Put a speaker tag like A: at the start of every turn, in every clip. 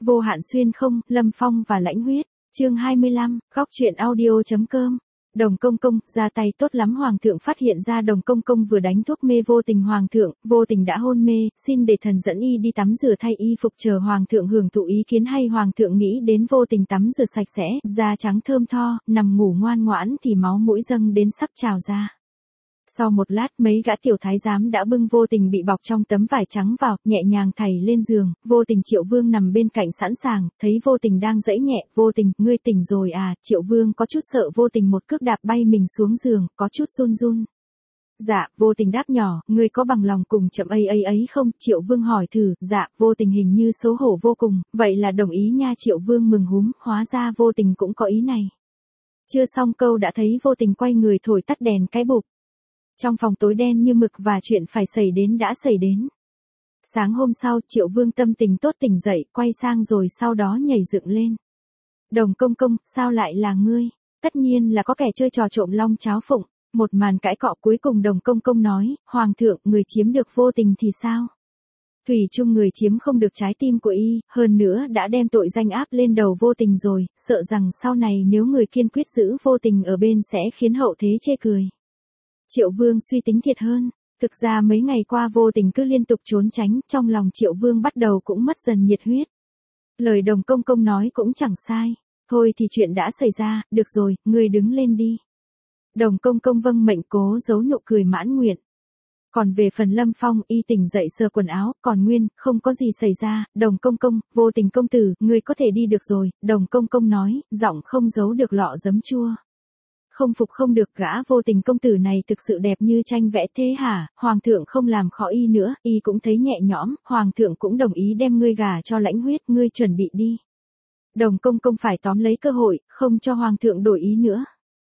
A: Vô hạn xuyên không, Lâm Phong và Lãnh Huyết. Chương 25, góc truyện audio.com. Đồng Công Công, ra tay tốt lắm. Hoàng thượng phát hiện ra Đồng Công Công vừa đánh thuốc mê vô tình. Hoàng thượng, vô tình đã hôn mê, xin để thần dẫn y đi tắm rửa thay y phục chờ Hoàng thượng hưởng thụ ý kiến hay. Hoàng thượng nghĩ đến vô tình tắm rửa sạch sẽ, da trắng thơm tho, nằm ngủ ngoan ngoãn thì máu mũi dâng đến sắp trào ra. Sau một lát mấy gã tiểu thái giám đã bưng vô tình bị bọc trong tấm vải trắng vào, nhẹ nhàng thảy lên giường. Vô tình Triệu Vương nằm bên cạnh sẵn sàng, thấy vô tình đang dãy nhẹ. Vô tình, ngươi tỉnh rồi à? Triệu Vương có chút sợ vô tình một cước đạp bay mình xuống giường, có chút run run. Dạ, vô tình đáp nhỏ, ngươi có bằng lòng cùng chậm ấy không? Triệu Vương hỏi thử. Dạ, vô tình hình như xấu hổ vô cùng, vậy là đồng ý nha. Triệu Vương mừng húm, hóa ra vô tình cũng có ý này. Chưa xong câu đã thấy vô tình quay người thổi tắt đèn cái bụp. Trong phòng tối đen như mực và chuyện phải xảy đến đã xảy đến. Sáng hôm sau, Triệu Vương tâm tình tốt tỉnh dậy, quay sang rồi sau đó nhảy dựng lên. Đồng Công Công, sao lại là ngươi? Tất nhiên là có kẻ chơi trò trộm long cháo phụng. Một màn cãi cọ cuối cùng Đồng Công Công nói, Hoàng thượng, người chiếm được vô tình thì sao? Thủy chung người chiếm không được trái tim của y, hơn nữa đã đem tội danh áp lên đầu vô tình rồi, sợ rằng sau này nếu người kiên quyết giữ vô tình ở bên sẽ khiến hậu thế chê cười. Triệu Vương suy tính thiệt hơn, thực ra mấy ngày qua vô tình cứ liên tục trốn tránh, trong lòng Triệu Vương bắt đầu cũng mất dần nhiệt huyết. Lời Đồng Công Công nói cũng chẳng sai, thôi thì chuyện đã xảy ra, được rồi, ngươi đứng lên đi. Đồng Công Công vâng mệnh cố giấu nụ cười mãn nguyện. Còn về phần Lâm Phong, y tỉnh dậy sờ quần áo, còn nguyên, không có gì xảy ra. Đồng Công Công, vô tình công tử, ngươi có thể đi được rồi. Đồng Công Công nói, giọng không giấu được lọ giấm chua. Không phục không được, gã vô tình công tử này thực sự đẹp như tranh vẽ thế hả? Hoàng thượng không làm khó y nữa, y cũng thấy nhẹ nhõm. Hoàng thượng cũng đồng ý đem ngươi gả cho Lãnh Huyết, ngươi chuẩn bị đi. Đồng Công Công phải tóm lấy cơ hội, không cho Hoàng thượng đổi ý nữa.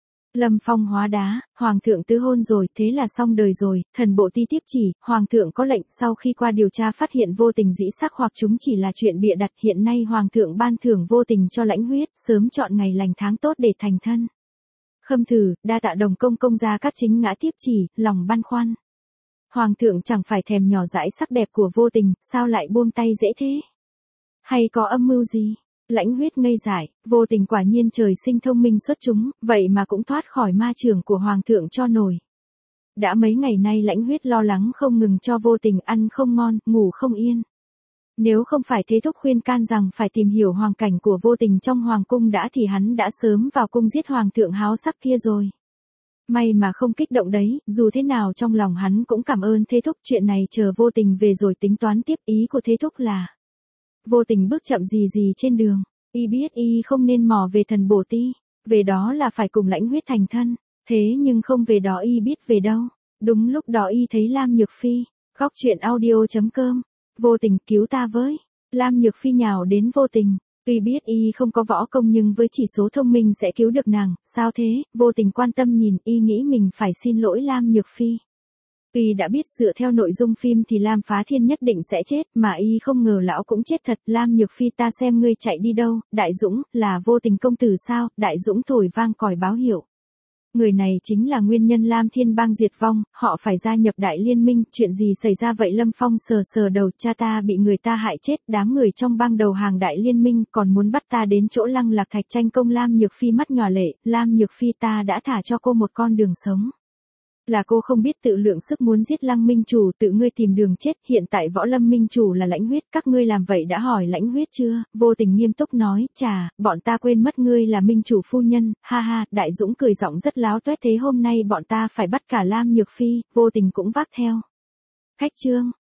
A: Lâm Phong hóa đá, Hoàng thượng tứ hôn rồi, thế là xong đời rồi. Thần bộ ti tiếp chỉ, Hoàng thượng có lệnh, sau khi qua điều tra phát hiện vô tình dĩ sắc hoặc chúng chỉ là chuyện bịa đặt. Hiện nay Hoàng thượng ban thưởng vô tình cho Lãnh Huyết, sớm chọn ngày lành tháng tốt để thành thân. Khâm thử, đa tạ Đồng Công Công ra các chính ngã tiếp chỉ, lòng băn khoăn. Hoàng thượng chẳng phải thèm nhỏ dãi sắc đẹp của vô tình, sao lại buông tay dễ thế? Hay có âm mưu gì? Lãnh Huyết ngây dại, vô tình quả nhiên trời sinh thông minh xuất chúng, vậy mà cũng thoát khỏi ma trường của Hoàng thượng cho nổi. Đã mấy ngày nay Lãnh Huyết lo lắng không ngừng cho vô tình ăn không ngon, ngủ không yên. Nếu không phải thế thúc khuyên can rằng phải tìm hiểu hoàn cảnh của vô tình trong hoàng cung đã thì hắn đã sớm vào cung giết hoàng thượng háo sắc kia rồi. May mà không kích động đấy, dù thế nào trong lòng hắn cũng cảm ơn thế thúc, chuyện này chờ vô tình về rồi tính toán tiếp. Ý của thế thúc là vô tình bước chậm gì trên đường, y biết y không nên mò về thần bổ ti, về đó là phải cùng Lãnh Huyết thành thân, thế nhưng không về đó y biết về đâu. Đúng lúc đó y thấy Lam Nhược Phi, góc truyện audio.com. Vô tình, cứu ta với. Lam Nhược Phi nhào đến vô tình, tuy biết y không có võ công nhưng với chỉ số thông minh sẽ cứu được nàng. Sao thế? Vô tình quan tâm nhìn, y nghĩ mình phải xin lỗi Lam Nhược Phi. Tuy đã biết dựa theo nội dung phim thì Lam Phá Thiên nhất định sẽ chết, mà y không ngờ lão cũng chết thật. Lam Nhược Phi, ta xem ngươi chạy đi đâu? Đại Dũng, là vô tình công tử sao? Đại Dũng thổi vang còi báo hiệu. Người này chính là nguyên nhân Lam Thiên Bang diệt vong, họ phải gia nhập đại liên minh. Chuyện gì xảy ra vậy? Lâm Phong sờ đầu, cha ta bị người ta hại chết, đám người trong bang đầu hàng đại liên minh còn muốn bắt ta đến chỗ Lăng Lạc Thạch tranh công. Lam Nhược Phi mắt nhòa lệ, Lam Nhược Phi, ta đã thả cho cô một con đường sống. Là cô không biết tự lượng sức muốn giết Lăng minh chủ, tự ngươi tìm đường chết. Hiện tại võ lâm minh chủ là Lãnh Huyết, các ngươi làm vậy đã hỏi Lãnh Huyết chưa? Vô tình nghiêm túc nói, chà, bọn ta quên mất ngươi là minh chủ phu nhân, ha ha. Đại Dũng cười giọng rất láo toét, thế hôm nay bọn ta phải bắt cả Lam Nhược Phi. Vô tình cũng vác theo khách trương,